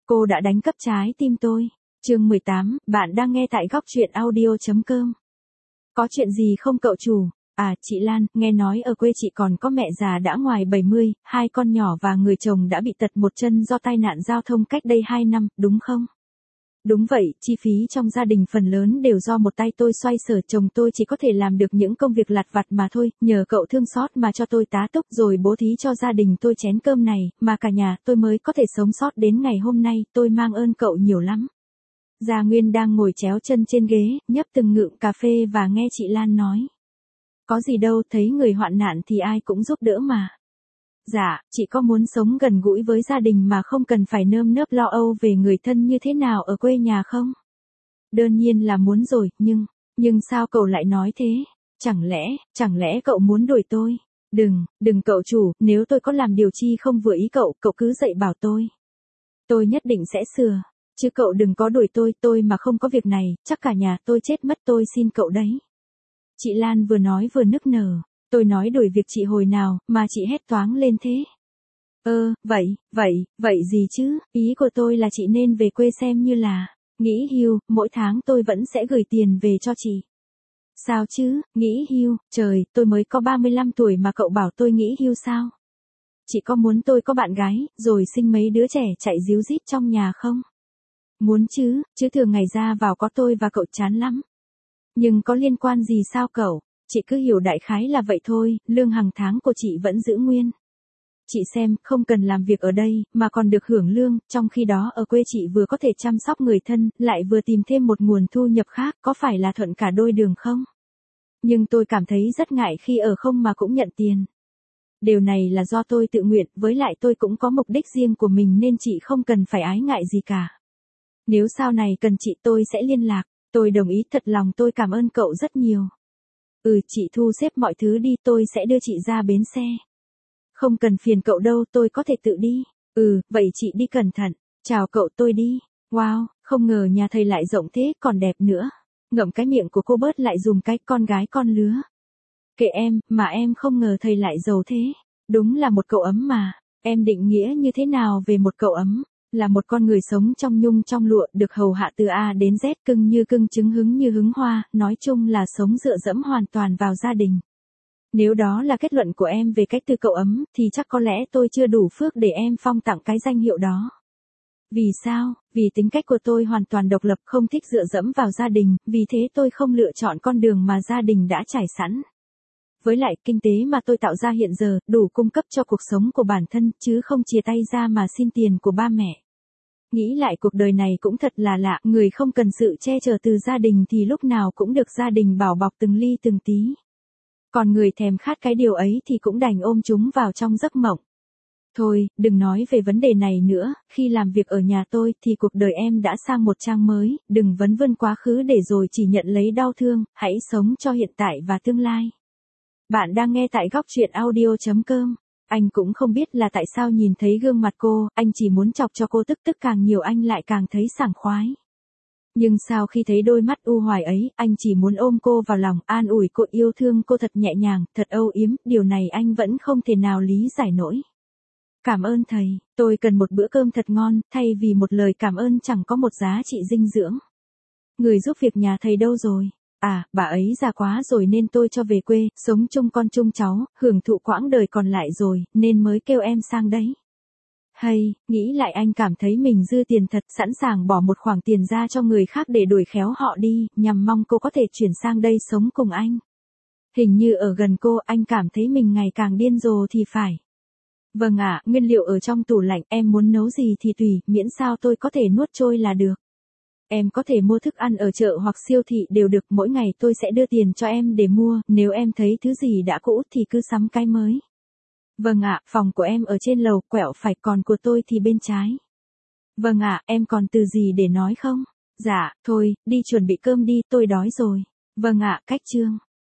Cô đã đánh cắp trái tim tôi. Chương 18, bạn đang nghe tại góc truyện audio.com. Có chuyện gì không cậu chủ? À, chị Lan, nghe nói ở quê chị còn có mẹ già đã ngoài 70, hai con nhỏ và người chồng đã bị tật một chân do tai nạn giao thông cách đây 2 năm, đúng không? Đúng vậy, chi phí trong gia đình phần lớn đều do một tay tôi xoay sở, chồng tôi chỉ có thể làm được những công việc lặt vặt mà thôi, nhờ cậu thương xót mà cho tôi tá túc rồi bố thí cho gia đình tôi chén cơm này, mà cả nhà tôi mới có thể sống sót đến ngày hôm nay, tôi mang ơn cậu nhiều lắm. Gia Nguyên đang ngồi chéo chân trên ghế, nhấp từng ngụm cà phê và nghe chị Lan nói. Có gì đâu, thấy người hoạn nạn thì ai cũng giúp đỡ mà. Dạ, chị có muốn sống gần gũi với gia đình mà không cần phải nơm nớp lo âu về người thân như thế nào ở quê nhà không? Đương nhiên là muốn rồi, nhưng sao cậu lại nói thế? Chẳng lẽ cậu muốn đuổi tôi? Đừng cậu chủ, nếu tôi có làm điều chi không vừa ý cậu, cậu cứ dạy bảo tôi. Tôi nhất định sẽ sửa, chứ cậu đừng có đuổi tôi mà không có việc này, chắc cả nhà tôi chết mất, tôi xin cậu đấy. Chị Lan vừa nói vừa nức nở. Tôi nói đuổi việc chị hồi nào, mà chị hét toáng lên thế. Vậy gì chứ, ý của tôi là chị nên về quê xem như là, nghỉ hưu, mỗi tháng tôi vẫn sẽ gửi tiền về cho chị. Sao chứ, nghỉ hưu, trời, tôi mới có 35 tuổi mà cậu bảo tôi nghỉ hưu sao? Chị có muốn tôi có bạn gái, rồi sinh mấy đứa trẻ chạy ríu rít trong nhà không? Muốn chứ thường ngày ra vào có tôi và cậu chán lắm. Nhưng có liên quan gì sao cậu? Chị cứ hiểu đại khái là vậy thôi, lương hàng tháng của chị vẫn giữ nguyên. Chị xem, không cần làm việc ở đây, mà còn được hưởng lương, trong khi đó ở quê chị vừa có thể chăm sóc người thân, lại vừa tìm thêm một nguồn thu nhập khác, có phải là thuận cả đôi đường không? Nhưng tôi cảm thấy rất ngại khi ở không mà cũng nhận tiền. Điều này là do tôi tự nguyện, với lại tôi cũng có mục đích riêng của mình nên chị không cần phải ái ngại gì cả. Nếu sau này cần chị tôi sẽ liên lạc, tôi đồng ý, thật lòng tôi cảm ơn cậu rất nhiều. Chị thu xếp mọi thứ đi, tôi sẽ đưa chị ra bến xe. Không cần phiền cậu đâu, tôi có thể tự đi. Vậy chị đi cẩn thận. Chào cậu, tôi đi. Wow, không ngờ nhà thầy lại rộng thế, còn đẹp nữa. Ngậm cái miệng của cô bớt lại dùm cái con gái con lứa. Kệ em, mà em không ngờ thầy lại giàu thế. Đúng là một cậu ấm mà. Em định nghĩa như thế nào về một cậu ấm? Là một con người sống trong nhung trong lụa, được hầu hạ từ A đến Z, cưng như cưng trứng, hứng như hứng hoa, nói chung là sống dựa dẫm hoàn toàn vào gia đình. Nếu đó là kết luận của em về cách từ cậu ấm, thì chắc có lẽ tôi chưa đủ phước để em phong tặng cái danh hiệu đó. Vì sao? Vì tính cách của tôi hoàn toàn độc lập, không thích dựa dẫm vào gia đình, vì thế tôi không lựa chọn con đường mà gia đình đã trải sẵn. Với lại, kinh tế mà tôi tạo ra hiện giờ, đủ cung cấp cho cuộc sống của bản thân, chứ không chìa tay ra mà xin tiền của ba mẹ. Nghĩ lại cuộc đời này cũng thật là lạ, người không cần sự che chở từ gia đình thì lúc nào cũng được gia đình bảo bọc từng ly từng tí. Còn người thèm khát cái điều ấy thì cũng đành ôm chúng vào trong giấc mộng. Thôi, đừng nói về vấn đề này nữa, khi làm việc ở nhà tôi thì cuộc đời em đã sang một trang mới, đừng vấn vân quá khứ để rồi chỉ nhận lấy đau thương, hãy sống cho hiện tại và tương lai. Bạn đang nghe tại góc truyện audio.com. Anh cũng không biết là tại sao nhìn thấy gương mặt cô, anh chỉ muốn chọc cho cô tức càng nhiều anh lại càng thấy sảng khoái. Nhưng sau khi thấy đôi mắt u hoài ấy, anh chỉ muốn ôm cô vào lòng, an ủi cô, yêu thương cô thật nhẹ nhàng, thật âu yếm, điều này anh vẫn không thể nào lý giải nổi. Cảm ơn thầy, tôi cần một bữa cơm thật ngon, thay vì một lời cảm ơn chẳng có một giá trị dinh dưỡng. Người giúp việc nhà thầy đâu rồi? À, bà ấy già quá rồi nên tôi cho về quê, sống chung con chung cháu, hưởng thụ quãng đời còn lại rồi, nên mới kêu em sang đấy. Hay, nghĩ lại anh cảm thấy mình dư tiền thật, sẵn sàng bỏ một khoản tiền ra cho người khác để đuổi khéo họ đi, nhằm mong cô có thể chuyển sang đây sống cùng anh. Hình như ở gần cô, anh cảm thấy mình ngày càng điên rồ thì phải. Vâng ạ, nguyên liệu ở trong tủ lạnh, em muốn nấu gì thì tùy, miễn sao tôi có thể nuốt trôi là được. Em có thể mua thức ăn ở chợ hoặc siêu thị đều được, mỗi ngày tôi sẽ đưa tiền cho em để mua, nếu em thấy thứ gì đã cũ thì cứ sắm cái mới. Vâng ạ, phòng của em ở trên lầu, quẹo phải, còn của tôi thì bên trái. Vâng ạ, em còn từ gì để nói không? Dạ, thôi, đi chuẩn bị cơm đi, tôi đói rồi. Vâng ạ, cách chương.